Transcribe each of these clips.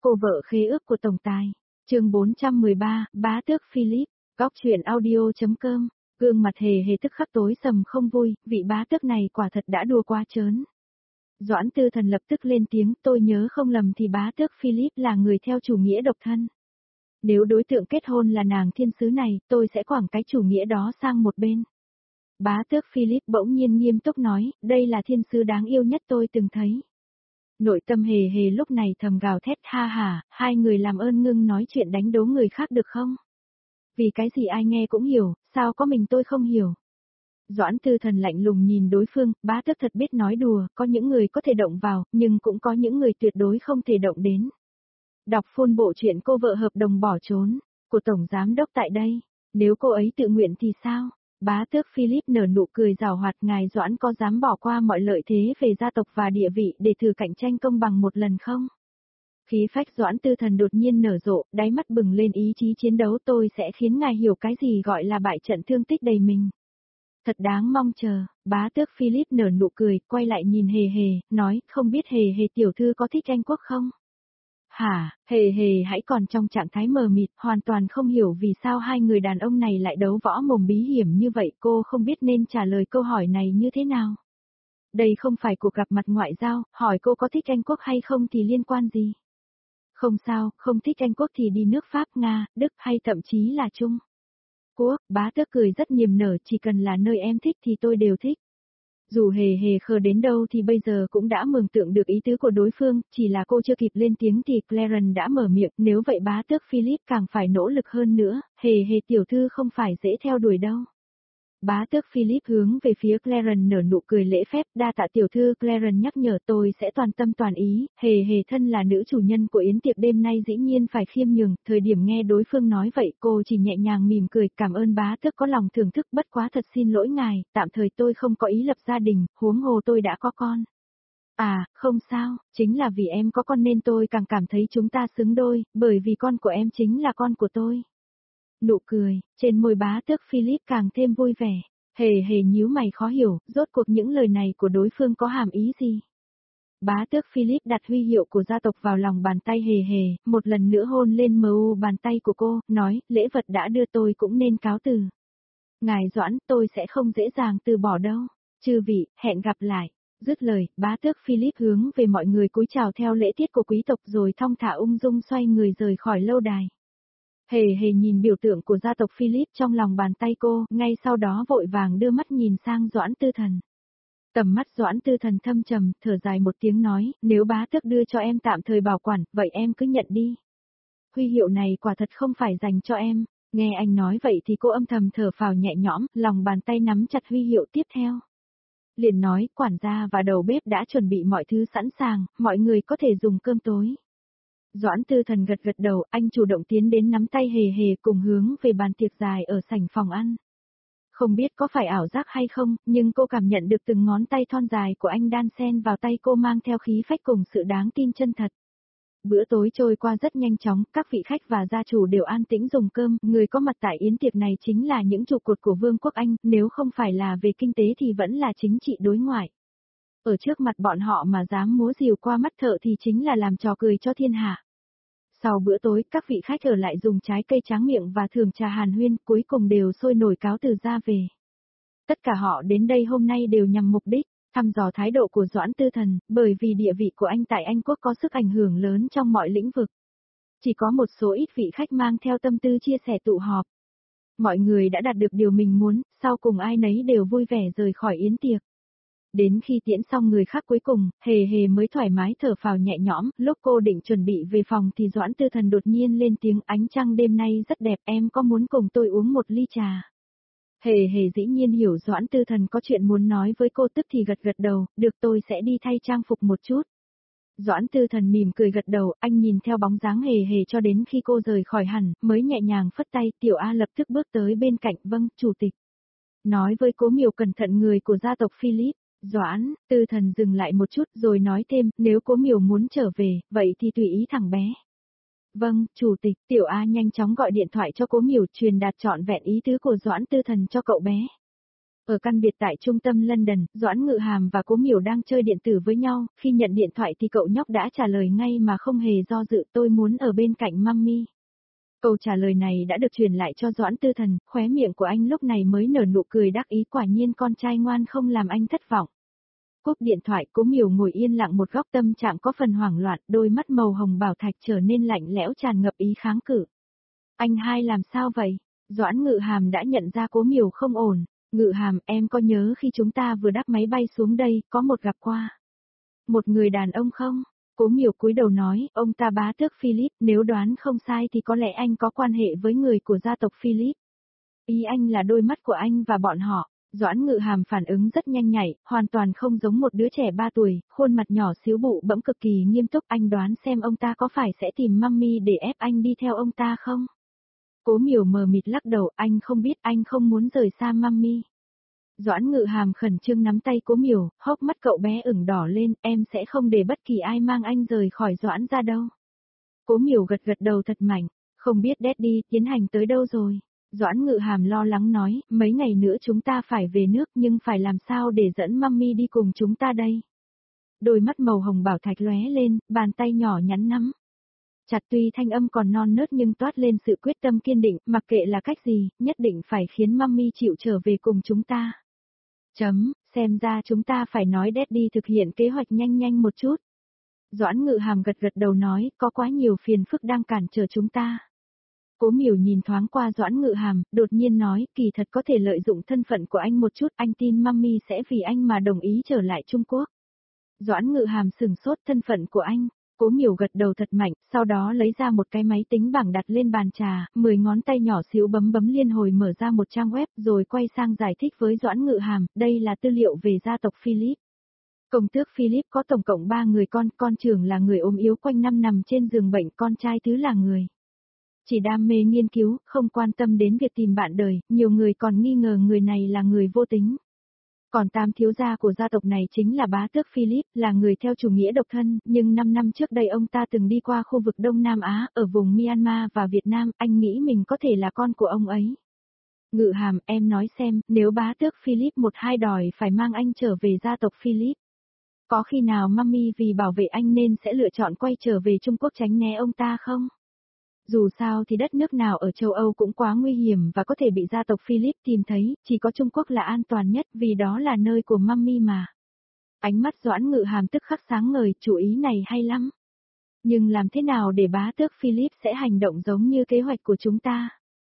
Cô vợ khế ước của tổng tài. Chương 413, bá tước Philip. Góc truyện audio.com. Gương mặt hề hề tức khắc tối sầm không vui, vị bá tước này quả thật đã đùa quá trớn. Doãn Tư Thần lập tức lên tiếng, tôi nhớ không lầm thì bá tước Philip là người theo chủ nghĩa độc thân. Nếu đối tượng kết hôn là nàng thiên sứ này, tôi sẽ quẳng cái chủ nghĩa đó sang một bên. Bá tước Philip bỗng nhiên nghiêm túc nói, đây là thiên sứ đáng yêu nhất tôi từng thấy. Nội tâm hề hề lúc này thầm gào thét, ha ha, hai người làm ơn ngưng nói chuyện đánh đố người khác được không? Vì cái gì ai nghe cũng hiểu, sao có mình tôi không hiểu? Doãn Tư Thần lạnh lùng nhìn đối phương, bá tước thật biết nói đùa, có những người có thể động vào, nhưng cũng có những người tuyệt đối không thể động đến. Đọc full bộ truyện Cô vợ hợp đồng bỏ trốn, của Tổng Giám đốc tại đây, nếu cô ấy tự nguyện thì sao? Bá tước Philip nở nụ cười giảo hoạt, ngài Doãn có dám bỏ qua mọi lợi thế về gia tộc và địa vị để thử cạnh tranh công bằng một lần không? Khí phách Doãn Tư Thần đột nhiên nở rộ, đáy mắt bừng lên ý chí chiến đấu, tôi sẽ khiến ngài hiểu cái gì gọi là bại trận thương tích đầy mình. Thật đáng mong chờ, bá tước Philip nở nụ cười, quay lại nhìn hề hề, nói, không biết hề hề tiểu thư có thích anh Quốc không? Hả, hề hề hãy còn trong trạng thái mờ mịt, hoàn toàn không hiểu vì sao hai người đàn ông này lại đấu võ mồm bí hiểm như vậy, cô không biết nên trả lời câu hỏi này như thế nào. Đây không phải cuộc gặp mặt ngoại giao, hỏi cô có thích Anh Quốc hay không thì liên quan gì. Không sao, không thích Anh Quốc thì đi nước Pháp, Nga, Đức hay thậm chí là Trung Quốc. Bá tước cười rất niềm nở, chỉ cần là nơi em thích thì tôi đều thích. Dù hề hề khờ đến đâu thì bây giờ cũng đã mường tượng được ý tứ của đối phương, chỉ là cô chưa kịp lên tiếng thì Clarence đã mở miệng, nếu vậy bá tước Philip càng phải nỗ lực hơn nữa, hề hề tiểu thư không phải dễ theo đuổi đâu. Bá tước Philip hướng về phía Clarence nở nụ cười lễ phép, đa tạ tiểu thư. Clarence nhắc nhở, tôi sẽ toàn tâm toàn ý, hề hề thân là nữ chủ nhân của yến tiệc đêm nay dĩ nhiên phải khiêm nhường. Thời điểm nghe đối phương nói vậy cô chỉ nhẹ nhàng mỉm cười, cảm ơn bá tước có lòng thưởng thức, bất quá thật xin lỗi ngài, tạm thời tôi không có ý lập gia đình, huống hồ tôi đã có con. À, không sao, chính là vì em có con nên tôi càng cảm thấy chúng ta xứng đôi, bởi vì con của em chính là con của tôi. Nụ cười, trên môi bá tước Philip càng thêm vui vẻ. Hề hề nhíu mày khó hiểu, rốt cuộc những lời này của đối phương có hàm ý gì? Bá tước Philip đặt huy hiệu của gia tộc vào lòng bàn tay hề hề, một lần nữa hôn lên mu bàn tay của cô, nói, lễ vật đã đưa tôi cũng nên cáo từ. Ngài Doãn, tôi sẽ không dễ dàng từ bỏ đâu. Chư vị, hẹn gặp lại. Dứt lời, bá tước Philip hướng về mọi người cúi chào theo lễ tiết của quý tộc rồi thong thả ung dung xoay người rời khỏi lâu đài. Hề hề nhìn biểu tượng của gia tộc Philip trong lòng bàn tay cô, ngay sau đó vội vàng đưa mắt nhìn sang Doãn Tư Thần. Tầm mắt Doãn Tư Thần thâm trầm, thở dài một tiếng nói, nếu bá tước đưa cho em tạm thời bảo quản, vậy em cứ nhận đi. Huy hiệu này quả thật không phải dành cho em. Nghe anh nói vậy thì cô âm thầm thở phào nhẹ nhõm, lòng bàn tay nắm chặt huy hiệu tiếp theo. Liền nói, quản gia và đầu bếp đã chuẩn bị mọi thứ sẵn sàng, mọi người có thể dùng cơm tối. Doãn Tư Thần gật gật đầu, anh chủ động tiến đến nắm tay hề hề cùng hướng về bàn tiệc dài ở sảnh phòng ăn. Không biết có phải ảo giác hay không, nhưng cô cảm nhận được từng ngón tay thon dài của anh đan xen vào tay cô mang theo khí phách cùng sự đáng tin chân thật. Bữa tối trôi qua rất nhanh chóng, các vị khách và gia chủ đều an tĩnh dùng cơm, người có mặt tại yến tiệc này chính là những trụ cột của Vương quốc Anh, nếu không phải là về kinh tế thì vẫn là chính trị đối ngoại. Ở trước mặt bọn họ mà dám múa rìu qua mắt thợ thì chính là làm trò cười cho thiên hạ. Sau bữa tối, các vị khách ở lại dùng trái cây tráng miệng và thưởng trà hàn huyên, cuối cùng đều sôi nổi cáo từ ra về. Tất cả họ đến đây hôm nay đều nhằm mục đích thăm dò thái độ của Doãn Tư Thần, bởi vì địa vị của anh tại Anh Quốc có sức ảnh hưởng lớn trong mọi lĩnh vực. Chỉ có một số ít vị khách mang theo tâm tư chia sẻ tụ họp. Mọi người đã đạt được điều mình muốn, sau cùng ai nấy đều vui vẻ rời khỏi yến tiệc. Đến khi tiễn xong người khác cuối cùng, hề hề mới thoải mái thở phào nhẹ nhõm, lúc cô định chuẩn bị về phòng thì Doãn Tư Thần đột nhiên lên tiếng, ánh trăng đêm nay rất đẹp, em có muốn cùng tôi uống một ly trà? Hề hề dĩ nhiên hiểu Doãn Tư Thần có chuyện muốn nói với cô, tức thì gật gật đầu, được, tôi sẽ đi thay trang phục một chút. Doãn Tư Thần mỉm cười gật đầu, anh nhìn theo bóng dáng hề hề cho đến khi cô rời khỏi hẳn, mới nhẹ nhàng phất tay, Tiểu A lập tức bước tới bên cạnh, vâng, chủ tịch. Nói với Cố Miểu cẩn thận người của gia tộc Philip. Doãn Tư Thần dừng lại một chút rồi nói thêm, nếu Cố Miểu muốn trở về, vậy thì tùy ý thằng bé. Vâng, chủ tịch. Tiểu A nhanh chóng gọi điện thoại cho Cố Miểu truyền đạt trọn vẹn ý tứ của Doãn Tư Thần cho cậu bé. Ở căn biệt tại trung tâm London, Doãn Ngự Hàm và Cố Miểu đang chơi điện tử với nhau, khi nhận điện thoại thì cậu nhóc đã trả lời ngay mà không hề do dự, tôi muốn ở bên cạnh mummy. Câu trả lời này đã được truyền lại cho Doãn Tư Thần, khóe miệng của anh lúc này mới nở nụ cười đắc ý, quả nhiên con trai ngoan không làm anh thất vọng. Cúp điện thoại, Cố Miểu ngồi yên lặng một góc, tâm trạng có phần hoảng loạn, đôi mắt màu hồng bảo thạch trở nên lạnh lẽo, tràn ngập ý kháng cự. Anh hai làm sao vậy? Doãn Ngự Hàm đã nhận ra Cố Miểu không ổn. Ngự Hàm, em có nhớ khi chúng ta vừa đáp máy bay xuống đây, có một gặp qua một người đàn ông không? Cố Miểu cúi đầu nói, ông ta bá tước Philip, nếu đoán không sai thì có lẽ anh có quan hệ với người của gia tộc Philip. Ý anh là đôi mắt của anh và bọn họ. Doãn Ngự Hàm phản ứng rất nhanh nhạy, hoàn toàn không giống một đứa trẻ 3 tuổi, khuôn mặt nhỏ xíu bụ bẫm cực kỳ nghiêm túc. Anh đoán xem ông ta có phải sẽ tìm mummy để ép anh đi theo ông ta không? Cố Miểu mờ mịt lắc đầu, anh không biết, anh không muốn rời xa mummy. Doãn Ngự Hàm khẩn trương nắm tay Cố Miểu, hốc mắt cậu bé ửng đỏ lên, em sẽ không để bất kỳ ai mang anh rời khỏi Doãn ra đâu. Cố Miểu gật gật đầu thật mạnh, không biết Daddy tiến hành tới đâu rồi. Doãn Ngự Hàm lo lắng nói, mấy ngày nữa chúng ta phải về nước nhưng phải làm sao để dẫn mummy đi cùng chúng ta đây. Đôi mắt màu hồng bảo thạch lóe lên, bàn tay nhỏ nhắn nắm chặt, tuy thanh âm còn non nớt nhưng toát lên sự quyết tâm kiên định, mặc kệ là cách gì, nhất định phải khiến mummy chịu trở về cùng chúng ta. Xem ra chúng ta phải nói Daddy thực hiện kế hoạch nhanh nhanh một chút. Doãn Ngự Hàm gật gật đầu nói, có quá nhiều phiền phức đang cản trở chúng ta. Cố Miểu nhìn thoáng qua Doãn Ngự Hàm, đột nhiên nói, kỳ thật có thể lợi dụng thân phận của anh một chút, anh tin mummy sẽ vì anh mà đồng ý trở lại Trung Quốc. Doãn Ngự Hàm sửng sốt, thân phận của anh. Cố Miểu gật đầu thật mạnh, sau đó lấy ra một cái máy tính bảng đặt lên bàn trà, 10 ngón tay nhỏ xíu bấm bấm liên hồi mở ra một trang web rồi quay sang giải thích với Doãn Ngự Hàm, đây là tư liệu về gia tộc Philip. Công tước Philip có tổng cộng 3 người con trưởng là người ốm yếu quanh năm nằm trên giường bệnh, con trai thứ là người chỉ đam mê nghiên cứu, không quan tâm đến việc tìm bạn đời, nhiều người còn nghi ngờ người này là người vô tính. Còn tam thiếu gia của gia tộc này chính là bá tước Philip, là người theo chủ nghĩa độc thân, nhưng 5 năm trước đây ông ta từng đi qua khu vực Đông Nam Á, ở vùng Myanmar và Việt Nam, anh nghĩ mình có thể là con của ông ấy. Ngự Hàm, em nói xem, nếu bá tước Philip một hai đòi phải mang anh trở về gia tộc Philip, có khi nào mummy vì bảo vệ anh nên sẽ lựa chọn quay trở về Trung Quốc tránh né ông ta không? Dù sao thì đất nước nào ở châu Âu cũng quá nguy hiểm và có thể bị gia tộc Philip tìm thấy, chỉ có Trung Quốc là an toàn nhất vì đó là nơi của mummy mà. Ánh mắt Doãn Ngự Hàm tức khắc sáng ngời, chủ ý này hay lắm. Nhưng làm thế nào để bá tước Philip sẽ hành động giống như kế hoạch của chúng ta?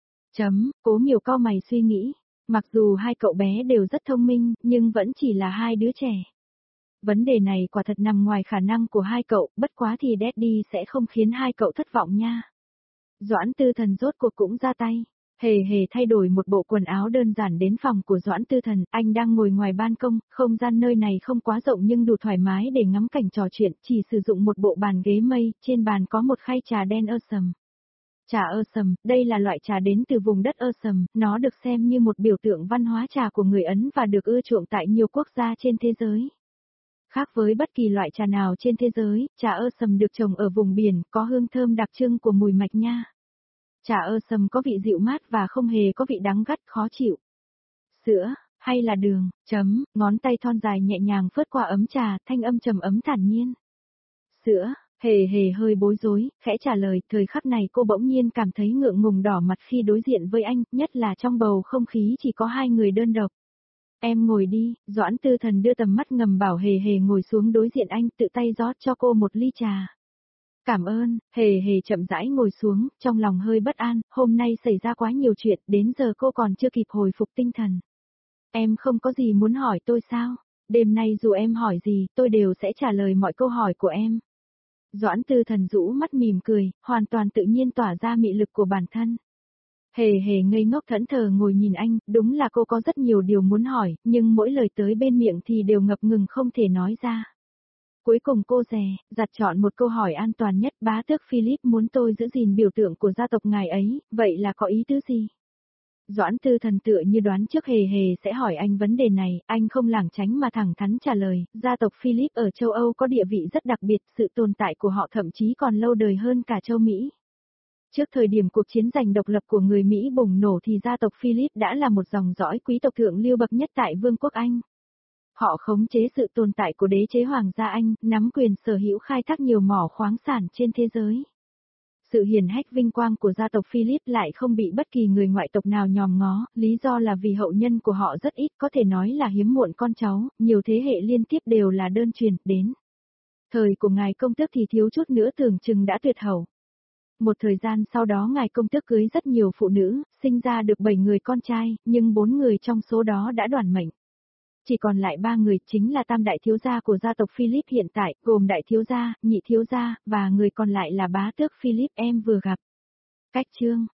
Cố Miểu cau mày suy nghĩ, mặc dù hai cậu bé đều rất thông minh, nhưng vẫn chỉ là hai đứa trẻ. Vấn đề này quả thật nằm ngoài khả năng của hai cậu, bất quá thì Daddy sẽ không khiến hai cậu thất vọng nha. Doãn Tư Thần rốt cuộc cũng ra tay. Hề hề thay đổi một bộ quần áo đơn giản đến phòng của Doãn Tư Thần, anh đang ngồi ngoài ban công, không gian nơi này không quá rộng nhưng đủ thoải mái để ngắm cảnh trò chuyện, chỉ sử dụng một bộ bàn ghế mây, trên bàn có một khay trà đen ơ sầm. Trà ơ sầm, đây là loại trà đến từ vùng đất ơ sầm, nó được xem như một biểu tượng văn hóa trà của người Ấn và được ưa chuộng tại nhiều quốc gia trên thế giới. Khác với bất kỳ loại trà nào trên thế giới, trà ơ sầm được trồng ở vùng biển, có hương thơm đặc trưng của mùi mạch nha. Trà ơ sầm có vị dịu mát và không hề có vị đắng gắt khó chịu. Sữa, hay là đường, ngón tay thon dài nhẹ nhàng phớt qua ấm trà, thanh âm trầm ấm thản nhiên. Sữa, hề hề hơi bối rối, khẽ trả lời, thời khắc này cô bỗng nhiên cảm thấy ngượng ngùng đỏ mặt khi đối diện với anh, nhất là trong bầu không khí chỉ có hai người đơn độc. Em ngồi đi, Doãn Tư Thần đưa tầm mắt ngầm bảo hề hề ngồi xuống đối diện anh, tự tay rót cho cô một ly trà. Cảm ơn, hề hề chậm rãi ngồi xuống, trong lòng hơi bất an, hôm nay xảy ra quá nhiều chuyện, đến giờ cô còn chưa kịp hồi phục tinh thần. Em không có gì muốn hỏi tôi sao? Đêm nay dù em hỏi gì, tôi đều sẽ trả lời mọi câu hỏi của em. Doãn Tư Thần rũ mắt mỉm cười, hoàn toàn tự nhiên tỏa ra mị lực của bản thân. Hề hề ngây ngốc thẫn thờ ngồi nhìn anh, đúng là cô có rất nhiều điều muốn hỏi, nhưng mỗi lời tới bên miệng thì đều ngập ngừng không thể nói ra. Cuối cùng cô giặt chọn một câu hỏi an toàn nhất, bá tước Philip muốn tôi giữ gìn biểu tượng của gia tộc ngài ấy, vậy là có ý tứ gì? Doãn Tư Thần tựa như đoán trước hề hề sẽ hỏi anh vấn đề này, anh không lảng tránh mà thẳng thắn trả lời, gia tộc Philip ở châu Âu có địa vị rất đặc biệt, sự tồn tại của họ thậm chí còn lâu đời hơn cả châu Mỹ. Trước thời điểm cuộc chiến giành độc lập của người Mỹ bùng nổ thì gia tộc Philip đã là một dòng dõi quý tộc thượng lưu bậc nhất tại Vương quốc Anh. Họ khống chế sự tồn tại của đế chế Hoàng gia Anh, nắm quyền sở hữu khai thác nhiều mỏ khoáng sản trên thế giới. Sự hiển hách vinh quang của gia tộc Philip lại không bị bất kỳ người ngoại tộc nào nhòm ngó, lý do là vì hậu nhân của họ rất ít, có thể nói là hiếm muộn con cháu, nhiều thế hệ liên tiếp đều là đơn truyền, đến. Thời của ngài công tước thì thiếu chút nữa tưởng chừng đã tuyệt hậu. Một thời gian sau đó ngài công tước cưới rất nhiều phụ nữ, sinh ra được 7 người con trai, nhưng 4 người trong số đó đã đoản mệnh. Chỉ còn lại 3 người chính là tam đại thiếu gia của gia tộc Philip hiện tại, gồm đại thiếu gia, nhị thiếu gia, và người còn lại là bá tước Philip em vừa gặp. Cách chương